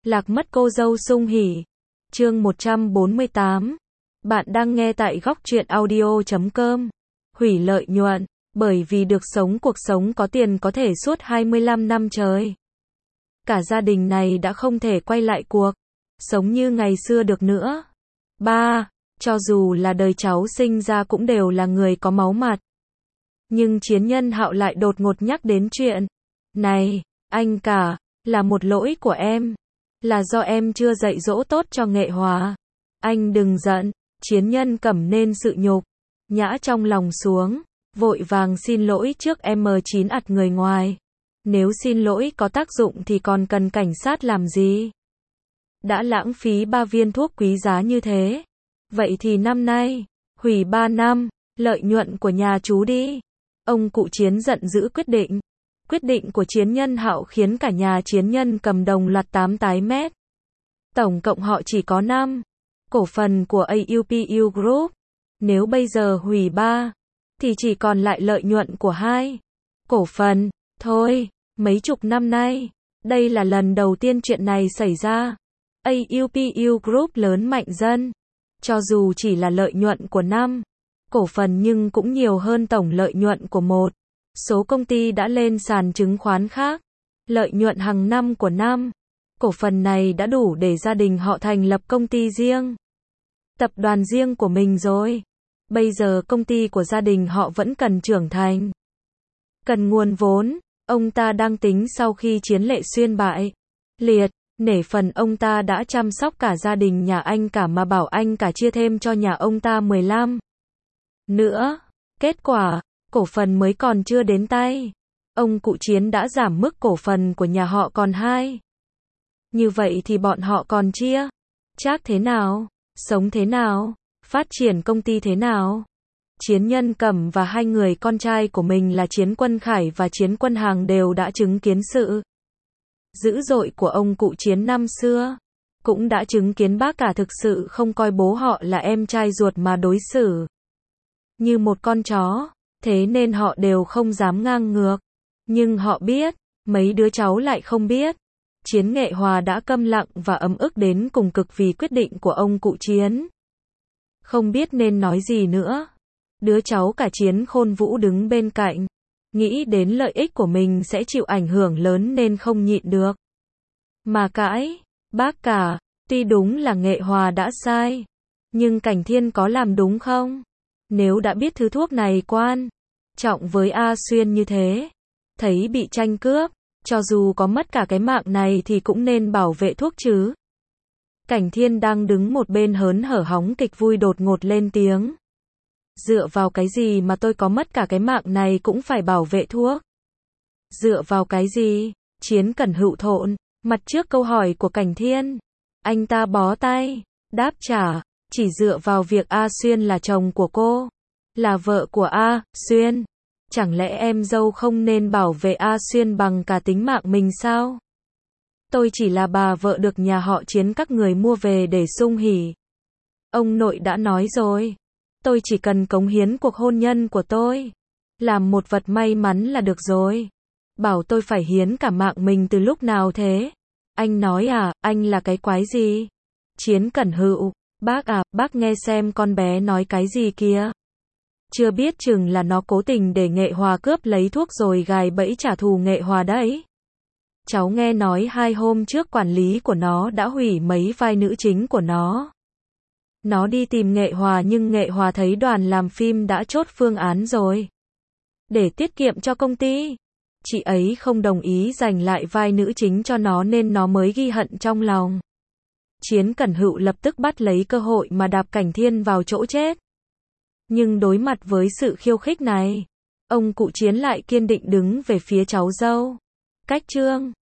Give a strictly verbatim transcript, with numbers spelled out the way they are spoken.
Lạc mất cô dâu sung hỉ. Chương một trăm bốn mươi tám. Bạn đang nghe tại góc truyện audio chấm com. Hủy lợi nhuận, bởi vì được sống cuộc sống có tiền có thể suốt hai mươi lăm năm trời. Cả gia đình này đã không thể quay lại cuộc sống như ngày xưa được nữa. Ba, cho dù là đời cháu sinh ra cũng đều là người có máu mặt. Nhưng Chiến Nhân Hạo lại đột ngột nhắc đến chuyện này, anh cả, là một lỗi của em. Là do em chưa dạy dỗ tốt cho Nghệ Hòa. Anh đừng giận. Chiến Nhân cầm nên sự nhục nhã trong lòng xuống, vội vàng xin lỗi trước em chín ặt người ngoài. Nếu xin lỗi có tác dụng thì còn cần cảnh sát làm gì? Đã lãng phí ba viên thuốc quý giá như thế. Vậy thì năm nay, hủy ba năm, lợi nhuận của nhà chú đi. Ông cụ Chiến giận dữ quyết định. Quyết định của Chiến Nhân Hạo khiến cả nhà Chiến Nhân cầm đồng loạt tám tái mét. Tổng cộng họ chỉ có năm cổ phần của a u pê u Group. Nếu bây giờ hủy ba, thì chỉ còn lại lợi nhuận của hai cổ phần. Thôi, mấy chục năm nay, đây là lần đầu tiên chuyện này xảy ra. a u pê u Group lớn mạnh dân. Cho dù chỉ là lợi nhuận của năm cổ phần nhưng cũng nhiều hơn tổng lợi nhuận của một số công ty đã lên sàn chứng khoán khác. Lợi nhuận hàng năm của năm cổ phần này đã đủ để gia đình họ thành lập công ty riêng, tập đoàn riêng của mình rồi. Bây giờ công ty của gia đình họ vẫn cần trưởng thành, cần nguồn vốn. Ông ta đang tính sau khi Chiến Lệ Xuyên bại liệt, nể phần ông ta đã chăm sóc cả gia đình nhà anh cả mà bảo anh cả chia thêm cho nhà ông ta mười lăm nữa. Kết quả, cổ phần mới còn chưa đến tay, ông cụ Chiến đã giảm mức cổ phần của nhà họ còn hai. Như vậy thì bọn họ còn chia chác thế nào, sống thế nào, phát triển công ty thế nào? Chiến Nhân Cẩm và hai người con trai của mình là Chiến Quân Khải và Chiến Quân Hàng đều đã chứng kiến sự dữ dội của ông cụ Chiến năm xưa. Cũng đã chứng kiến bác cả thực sự không coi bố họ là em trai ruột mà đối xử như một con chó. Thế nên họ đều không dám ngang ngược. Nhưng họ biết, mấy đứa cháu lại không biết. Chiến Nghệ Hòa đã câm lặng và ấm ức đến cùng cực vì quyết định của ông cụ Chiến. Không biết nên nói gì nữa. Đứa cháu cả Chiến Khôn Vũ đứng bên cạnh, nghĩ đến lợi ích của mình sẽ chịu ảnh hưởng lớn nên không nhịn được mà cãi. Bác cả, tuy đúng là Nghệ Hòa đã sai, nhưng Cảnh Thiên có làm đúng không? Nếu đã biết thứ thuốc này quan trọng với A Xuyên như thế, thấy bị tranh cướp, cho dù có mất cả cái mạng này thì cũng nên bảo vệ thuốc chứ. Cảnh Thiên đang đứng một bên hớn hở hóng kịch vui đột ngột lên tiếng. Dựa vào cái gì mà tôi có mất cả cái mạng này cũng phải bảo vệ thuốc? Dựa vào cái gì? Chiến Cẩn Hữu thộn mặt trước câu hỏi của Cảnh Thiên. Anh ta bó tay, đáp trả, chỉ dựa vào việc A Xuyên là chồng của cô, là vợ của A Xuyên. Chẳng lẽ em dâu không nên bảo vệ A Xuyên bằng cả tính mạng mình sao? Tôi chỉ là bà vợ được nhà họ Chiến các người mua về để sung hỉ. Ông nội đã nói rồi. Tôi chỉ cần cống hiến cuộc hôn nhân của tôi, làm một vật may mắn là được rồi. Bảo tôi phải hiến cả mạng mình từ lúc nào thế? Anh nói à, anh là cái quái gì? Chiến Cẩn Hữu, bác à, bác nghe xem con bé nói cái gì kìa. Chưa biết chừng là nó cố tình để Nghệ Hòa cướp lấy thuốc rồi gài bẫy trả thù Nghệ Hòa đấy. Cháu nghe nói hai hôm trước quản lý của nó đã hủy mấy vai nữ chính của nó. Nó đi tìm Nghệ Hòa nhưng Nghệ Hòa thấy đoàn làm phim đã chốt phương án rồi. Để tiết kiệm cho công ty, chị ấy không đồng ý giành lại vai nữ chính cho nó nên nó mới ghi hận trong lòng. Chiến Cẩn Hữu lập tức bắt lấy cơ hội mà đạp Cảnh Thiên vào chỗ chết. Nhưng đối mặt với sự khiêu khích này, ông cụ Chiến lại kiên định đứng về phía cháu dâu. Cách chương